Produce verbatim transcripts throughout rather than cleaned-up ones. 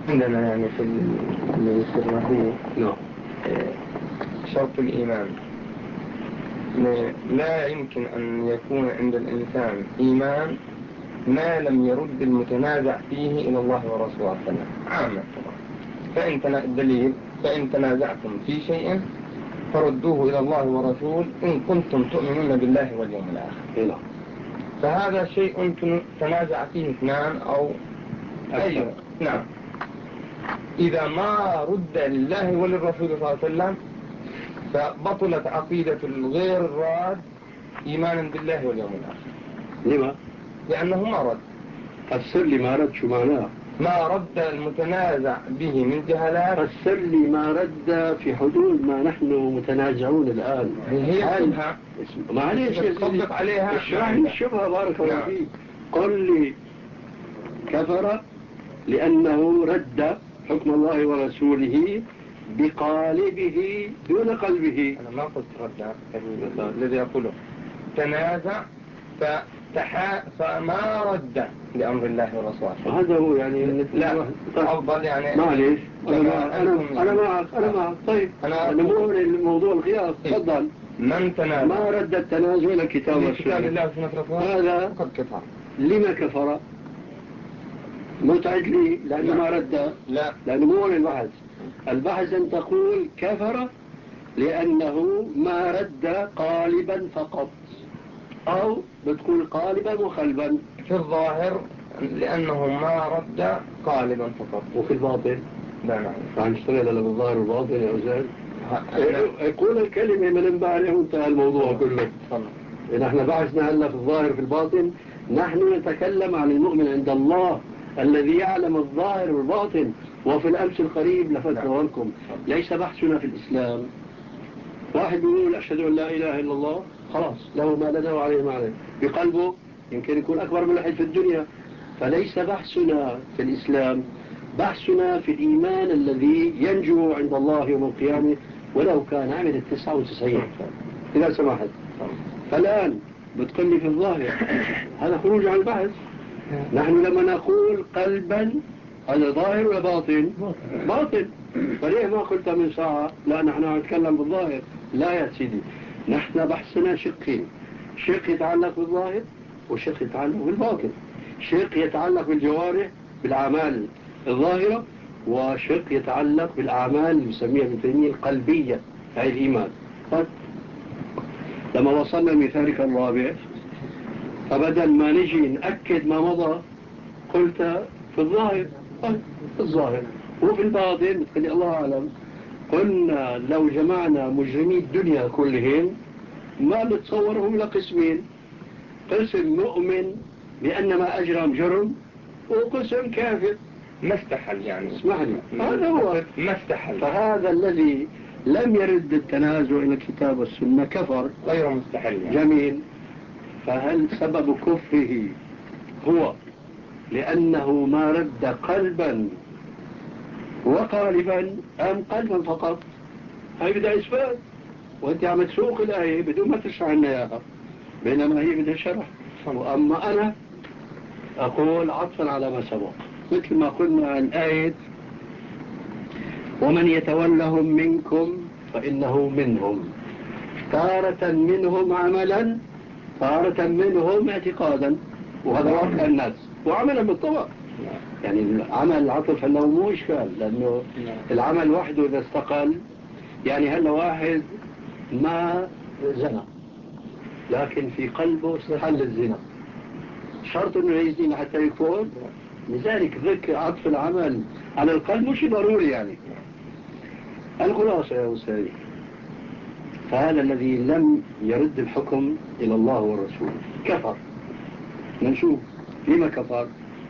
عندنا يعني في اللي يصير فيه نعم. شرط الإيمان، لا يمكن أن يكون عند الإنسان إيمان ما لم يرد المتنازع فيه إلى الله ورسوله عامة. فإن تنا... الدليل فإن تنازعتم في شيء فردوه إلى الله ورسوله إن كنتم تؤمنون بالله واليوم الآخر. فهذا شيء تنازع فيه اثنان أو أي. نعم. إذا ما رد لله وللرسول صلى الله عليه وسلم فبطلت عقيدة الغير الراد إيمانا بالله واليوم الآخر. لما؟ لأنه ما رد. فسر لي ما رد شو معناه؟ ما رد المتنازع به من جهالات. فسر لي ما رد في حدود ما نحن متنازعون الآن. هي الشبهة. معليش تصدق عليها. اشرح لي الشبهة بارك الله فيك. قل لي كفر لأنه رد حكم الله ورسوله بقالبه دون قلبه. أنا ما قلت رد الذي أقوله تنازع فتحا فما رد لأمر الله ورسوله. هذا هو يعني لا أفضل يعني معليش أنا ما أنا أنا معك أنا معك. طيب أنا نمو الموضوع القياس. تفضل. من تنازع ما رد التنازل إلى كتاب الله وسنة رسوله هذا قد كفر. لما كفر؟ متعد لي لأنه ما رد. لا لأنه مو البحث. البحث أن تقول كفر لأنه ما رد قالبا فقط أو بتقول قالبا وخلبا. في الظاهر لأنه ما رد قالبا فقط. وفي الباطن لا نعم راح نشتغل على بالظاهر والباطن يا أستاذ. يقول الكلمة من امبارح وانتهى الموضوع كله. إن احنا بحثنا هلا في الظاهر في الباطن. نحن نتكلم عن المؤمن عند الله الذي يعلم الظاهر والباطن. وفي الأمس القريب لفتنا لكم ليس بحثنا في الإسلام. واحد يقول أشهد أن لا إله إلا الله خلاص له ما لنا وعليه ما عليه بقلبه يمكن يكون أكبر ملحد في الدنيا. فليس بحثنا في الإسلام. بحثنا في الإيمان الذي ينجو عند الله يوم القيامة ولو كان عمل التسعة وتسعين إذا سمحت. فالآن بتقلي في الظاهر هذا خروج عن البحث. نحن لما نقول قلبا هذا ظاهر ولا باطن؟ باطن. فليه ما قلت من ساعة لا نحن نتكلم بالظاهر؟ لا يا سيدي نحن بحثنا شقين. شق يتعلق بالظاهر وشق يتعلق بالباطن. شق يتعلق بالجوارح بالأعمال الظاهرة وشق يتعلق بالأعمال اللي بسميها ابن تيمية القلبية هاي الإيمان. طيب لما وصلنا لمثالك الرابع فبدل ما نجي نأكد ما مضى قلت في الظاهر. طيب في الظاهر وفي الباطن قال الله أعلم. قلنا لو جمعنا مجرمي الدنيا كلهم ما نتصورهم إلى قسمين. قسم مؤمن بأن ما أجرم جرم وقسم كافر ما استحل يعني. اسمح لي هذا هو ما استحل. فهذا الذي لم يرد التنازع إلى الكتاب والسنة كفر غير مستحل يعني. جميل. فهل سبب كفره هو لأنه ما رد قلبا وقالبا أم قلبا فقط؟ هاي بدها إثبات وأنت عم تسوق الآية بدون ما تشرح لنا إياها بينما هي بدها شرح. وأما أنا أقول عطفا على ما سبق مثل ما قلنا عن آية ومن يتولهم منكم فإنه منهم تارة منهم عملا تارة منهم اعتقادا وهذا واقع الناس وعملا بالطبع. يعني العمل العطف هلا مو إشكال لأنه العمل وحده إذا استقل يعني هلا واحد ما زنى لكن في قلبه استحل الزنا شرط انه يزني حتى يكفر. لذلك ذكر عطف العمل على القلب مش ضروري يعني. الخلاصة يا أستاذ فهذا الذي لم يرد الحكم إلى الله والرسول كفر. نشوف لما كفر.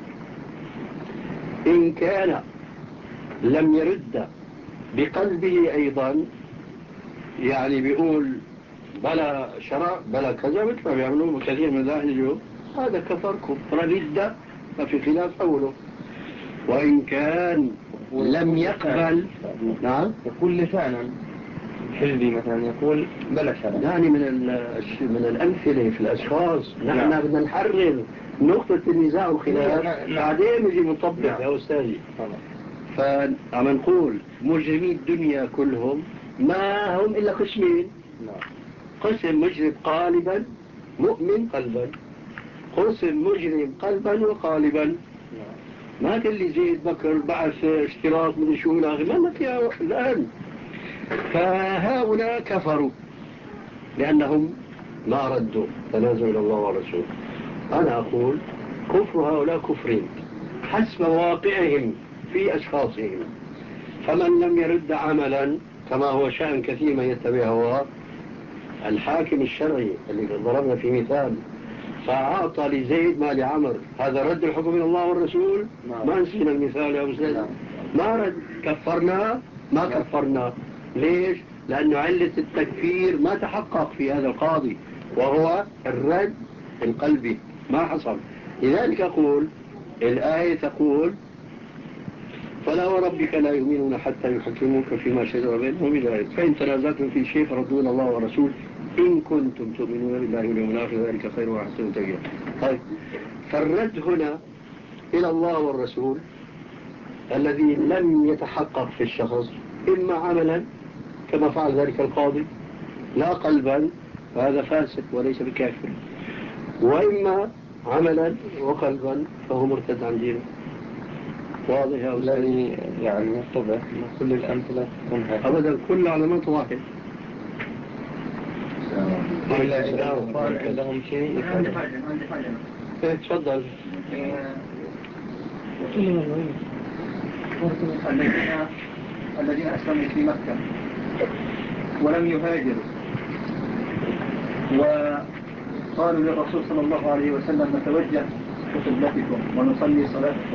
إن كان لم يرد بقلبه أيضا يعني بيقول بلا شرع بلا كذا مثل ما بيعملوا كثير من ذلك اليوم هذا كفر كفر ردة ما في خلاف أوله. وإن كان لم يقبل نعم يقول لسانا حزبي مثلا يقول بلا شرع يعني من من الأمثلة في الأشخاص نحن بدنا نحرر نقطة النزاع والخلاف بعدين نجي نطبق يا أستاذي. فعم نقول مجرمي الدنيا كلهم ما هم إلا قسمين. قسم مجرم قالبا مؤمن قلبا، قسم مجرم قلبا وقالبا. ما قال لي زيد بكر بعث اشتراك من شو إلى آخره، ما لك يا الآن. فهؤلاء كفروا لأنهم ما ردوا تنازل إلى الله ورسوله. أنا أقول كفر هؤلاء كفرين حسب واقعهم في أشخاصهم. فمن لم يرد عملا كما هو شأن كثير من يتبع هو الحاكم الشرعي اللي ضربنا في مثال، فأعطى لزيد ما لعمر، هذا رد الحكم من الله والرسول. ما نسينا المثال يا أستاذ، ما رد. كفرنا ما كفرنا. ليش؟ لأنه علة التكفير ما تحقق في هذا القاضي، وهو الرد القلبي ما حصل. لذلك أقول الآية تقول فلا وربك لا يؤمنون حتى يحكموك فيما شجر بينهم إلى فإن تنازعتم في شيء فردوا إلى الله ورسول إن كنتم تؤمنون بالله واليوم الآخر ذلك خير وأحسن تأويلا. طيب، فالرد هنا إلى الله والرسول الذي لم يتحقق في الشخص إما عملا كما فعل ذلك القاضي لا قلبا فهذا فاسق وليس بكافر، وإما عملا وقلبا فهو مرتد عن دينه. واضح يا أستاذ؟ يعني يتضح أن كل الأمثلة تكون هكذا أبدا، كل علامات واحد. إلا إذا صار عندهم شيء. عندي حاجة عندي حاجة إيه تفضل. الذين الذين أسلموا في مكة ولم يهاجروا وقالوا للرسول صلى الله عليه وسلم نتوجه قبلتكم ونصلي صلاتكم،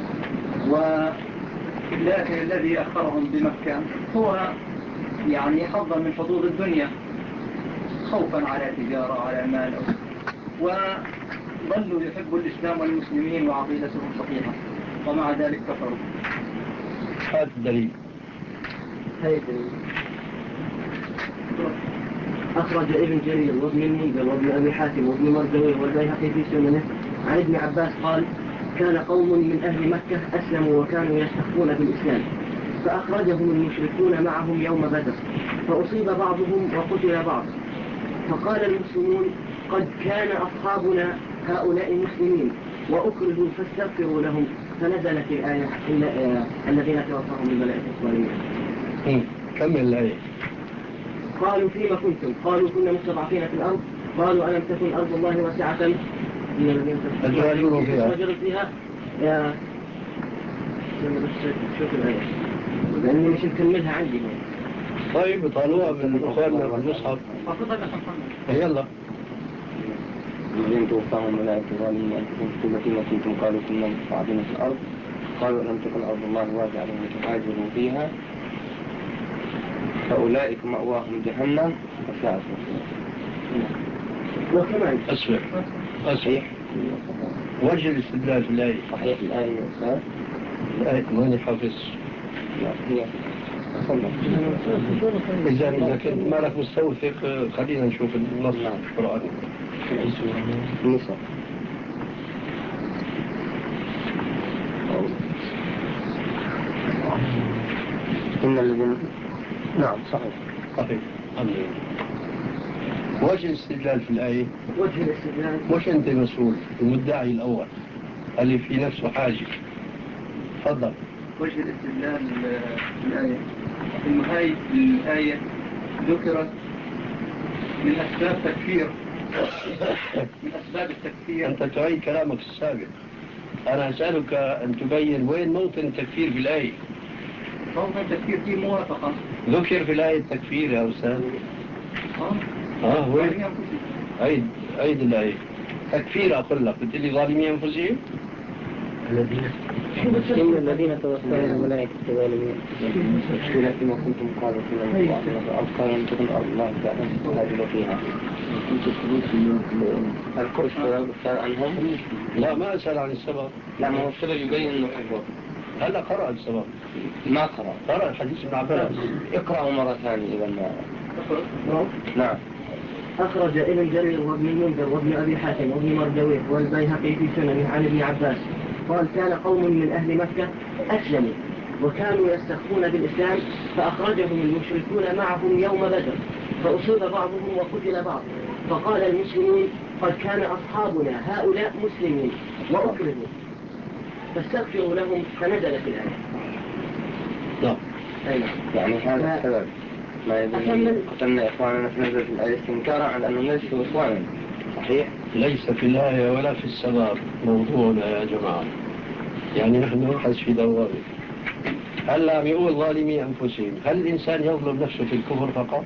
ولكن الذي أخرهم بمكة هو يعني حظا من حظوظ الدنيا خوفا على تجارة على مال، وظلوا يحبوا الإسلام والمسلمين وعقيدتهم صحيحة ومع ذلك كفروا. هذا الدليل. هذا الدليل. أخرج ابن جرير وابن المنذر وابن أبي حاتم وابن مردويه والبيهقي في سننه عن ابن عباس قال كان قوم من أهل مكة أسلموا وكانوا يستخفون بالإسلام فأخرجهم المشركون معهم يوم بدر فأصيب بعضهم وقتل بعض، فقال المسلمون قد كان أصحابنا هؤلاء مسلمين وأكرهوا فاستغفروا لهم، فنزلت الآية الذين توفاهم الملائكة الظالمين. كمل الآية. قالوا فيما كنتم؟ قالوا كنا مستضعفين في الأرض، قالوا ألم تكن أرض الله واسعة فتهاجروا فيها فيها يا بس شوف الآية لأني مش مكملها عندي. طيب طالوها من أخواننا في المصحف. يلا. الذين توفاهم الملائكة الظالمين أنفسهم فيما كنتم قالوا كنا مستضعفين في الأرض قالوا ألم تكن أرض الله واسعة فتهاجروا فيها فأولئك مأواهم جهنم وساءت مصيرا. أسفل أصحيح وجه الاستدلال في الآية. صحيح الآية يا أستاذ؟ الآية ماني حافظ. لا هي إذا إذا كنت ما لك مستوثق خلينا نشوف النص القرآني. النص إن الذين نعم صحيح صحيح. وجه الاستدلال في الآية. وجه الاستدلال مش أنت مسؤول، المدعي الأول اللي في نفسه حاجة. تفضل. وجه الاستدلال في الآية إنه هاي الآية ذكرت من أسباب تكفير من أسباب التكفير. أنت تعيد كلامك السابق. أنا أسألك أن تبين وين موطن التكفير في الآية. موطن التكفير فيه موافقة. ذكر في الآية التكفير يا أستاذ. آه آه وين؟ عيد عيد الآية. تكفير أقول لك، قلت لي ظالمين أنفسهم. الذين إن الذين توفاهم الملائكة الظالمين فيما كنتم قالوا كنا مستضعفين في الأرض قالوا ألم تكن أرض الله واسعة فتهاجروا فيها. الكرسي سأل عنهم؟ لا ما أسأل عن السبب. لا ما هو السبب يبين أنه حفظ. هلا قرأ السبب. ما قرأ. قرأ الحديث ابن عباس. اقرأه مرة ثانية إذا ما. نعم. أخرج ابن جرير وابن المنذر وابن أبي حاتم وابن مردويه والبيهقي في سننه عن ابن عباس قال كان قوم من أهل مكة أسلموا وكانوا يستخفون بالإسلام فأخرجهم المشركون معهم يوم بدر فأصيب بعضهم وقتل بعض فقال المسلمون قد كان أصحابنا هؤلاء مسلمين وأكرهوا فاستغفروا لهم فنزلت الآية. نعم. يعني هذا السبب ما يدل قتلنا إخواننا في نزلة الآية استنكارا على أنهم ليسوا إخوانا. صحيح؟ ليس في الآية ولا في السبب موضوعنا يا جماعة. يعني نحن نبحث في دوامه. هل عم يقول ظالمي أنفسهم؟ هل الإنسان يظلم نفسه في الكفر فقط؟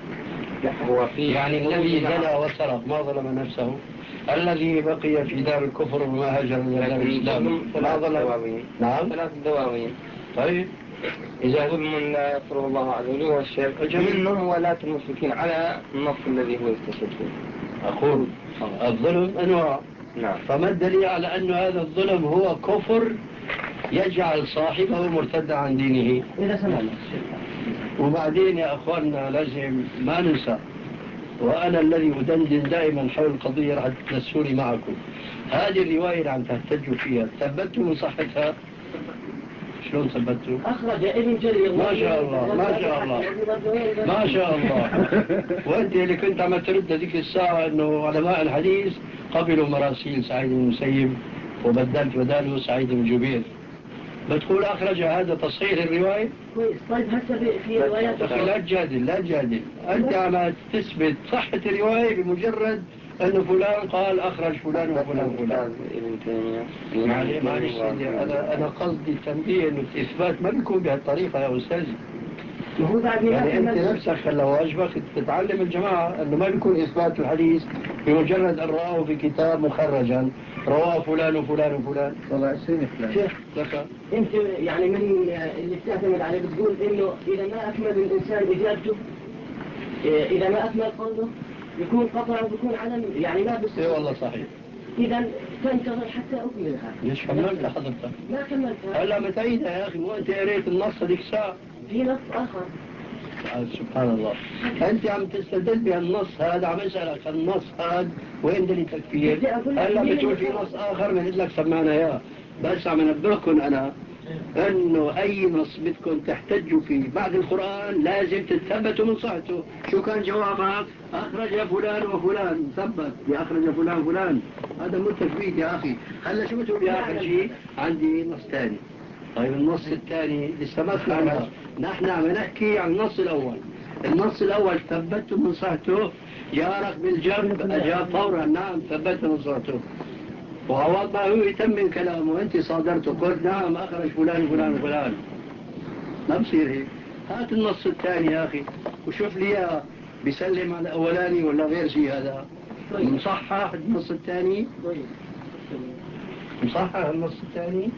هو في يعني الذي زنى وسرق ما ظلم نفسه؟ الذي بقي في دار الكفر وما هاجر إلى دار الإسلام ما ظلم؟ نعم ثلاث دواوين. طيب إذا ظلم لا يغفره الله عز وجل والشرك منهم ولاة المشركين على النص الذي هو يستشهد فيه. أقول الظلم أنواع. نعم. فما الدليل على أن هذا الظلم هو كفر يجعل صاحبه مرتدا عن دينه؟ إذا سمعنا. وبعدين يا أخواننا لازم ما ننسى، وأنا الذي أدندن دائما حول القضية رح تنسوني معكم. هذه الرواية اللي عم تحتجوا فيها ثبتوا من صحتها؟ شلون ثبتوا؟ أخرج ابن جرير. ما شاء الله ما شاء الله ما شاء الله. وأنت اللي كنت عم ترد هذيك الساعة إنه علماء الحديث قبلوا مراسيل سعيد بن المسيب وبدلت بداله سعيد بن جبير. بتقول أخرج هذا تصحيح الرواية؟ كويس. طيب هسه في روايات أخي لا تجادل لا تجادل. أنت عم تثبت صحة الرواية بمجرد أنه فلان قال أخرج فلان وفلان فلان. ابن تيمية. معلش معلش أنا أنا قصدي التنبيه إنه الإثبات ما بيكون بهالطريقة يا أستاذي. هو بعد يعني أنت نفسك لو واجبك تتعلم الجماعة أنه ما بيكون إثبات الحديث بمجرد أن رآه في كتاب مخرجا رواه فلان وفلان وفلان. والله عشرين فلان. شيخ لك أنت يعني من اللي بتعتمد عليه بتقول إنه إذا ما أكمل الإنسان إجابته إذا ما أكمل قوله يكون قطع ويكون علم يعني ما بس. إيه والله صحيح. إذا تنتظر حتى أكملها. ليش كملت حضرتك؟ ما كملتها. هلا متعيدها يا أخي وأنت قريت النص هذيك الساعة. في نص آخر. سبحان الله. أنت عم تستدل بهالنص هذا عم أسألك النص هذا وين دليل تكفير؟ هلا بتقول في نص آخر بنقول لك سمعنا إياه. بس عم أنبهكم أنا أنه أي نص بدكم تحتجوا فيه بعد القرآن لازم تثبتوا من صحته. شو كان جوابك؟ أخرج فلان وفلان ثبت بأخرج فلان فلان. هذا مو تثبيت يا أخي. هلا شو بتقول يا آخر شيء؟ عندي نص ثاني. طيب النص الثاني لسه ما سمعنا. نحن عم نحكي عن النص الأول. النص الأول ثبته من صحته جارك بالجنب أجاب فورا نعم ثبت من صحته. وعوض ما هو يتمم كلامه أنت صادرته قلت نعم أخرج فلان فلان فلان. ما بصير هيك. هات النص الثاني يا أخي وشوف لي بيسلم على الأولاني ولا غير شيء. هذا مصحح النص الثاني. مصحح النص الثاني.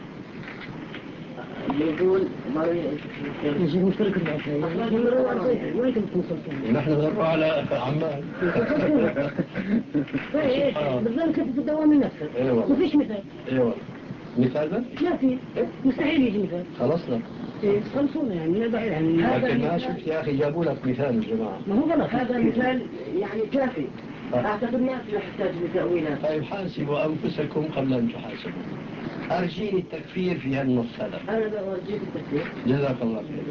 يقول ما يجي مشترك نحن نروح على عمان. بالضبط كنت تدور من نفسك. ما فيش مثال. ايوه مثال بس؟ لا في مستحيل يجي مثال. خلصنا. خلصونا يعني بعيد عن. لكن ما شفت يا اخي جابوا لك مثال الجماعه. ما هو غلط. هذا مثال يعني كافي. اعتقد ما في يحتاج لتأويلات. طيب حاسبوا انفسكم قبل ان تحاسبوا. أرجيني التكفير في هالنص هذا. أنا أرجيك التكفير. جزاك الله خير.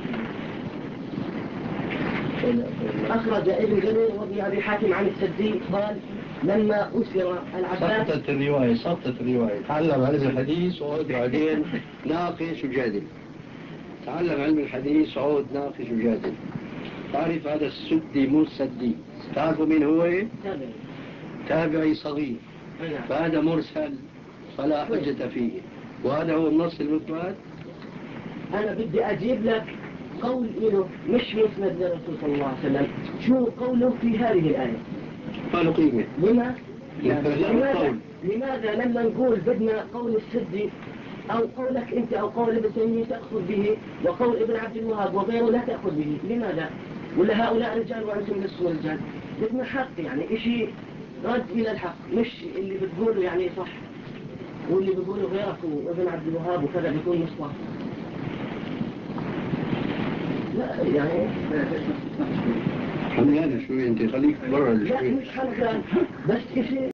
أخرج ابن جرير وابن أبي حاتم عن السدي قال لما أسر العباس. سقطت الرواية سقطت الرواية. تعلم علم الحديث وعود بعدين ناقش وجادل. تعلم علم الحديث وعود ناقش وجادل. تعرف هذا السدي مو السدي. تعرفوا مين هو؟ تابعي. تابعي صغير. فهذا مرسل فلا حجة فيه. وهذا هو النص المثبت. أنا بدي أجيب لك قول له مش مسند للرسول صلى الله عليه وسلم. شو قوله في هذه الآية؟ قالوا قيمة. لما؟ لماذا؟ لماذا لما نقول بدنا قول السدي أو قولك أنت أو قول ابن تيمية تأخذ به وقول ابن عبد الوهاب وغيره لا تأخذ به؟ لماذا؟ ولا هؤلاء رجال وأنتم لستم رجال؟ بدنا حق يعني إشي رد إلى الحق مش اللي بتقوله يعني صح واللي بيقولوا غيرك وابن عبد الوهاب وكذا بيكون مصلح. لا يعني حميانة شوي انت خليك برا لا مش حميان بس كيف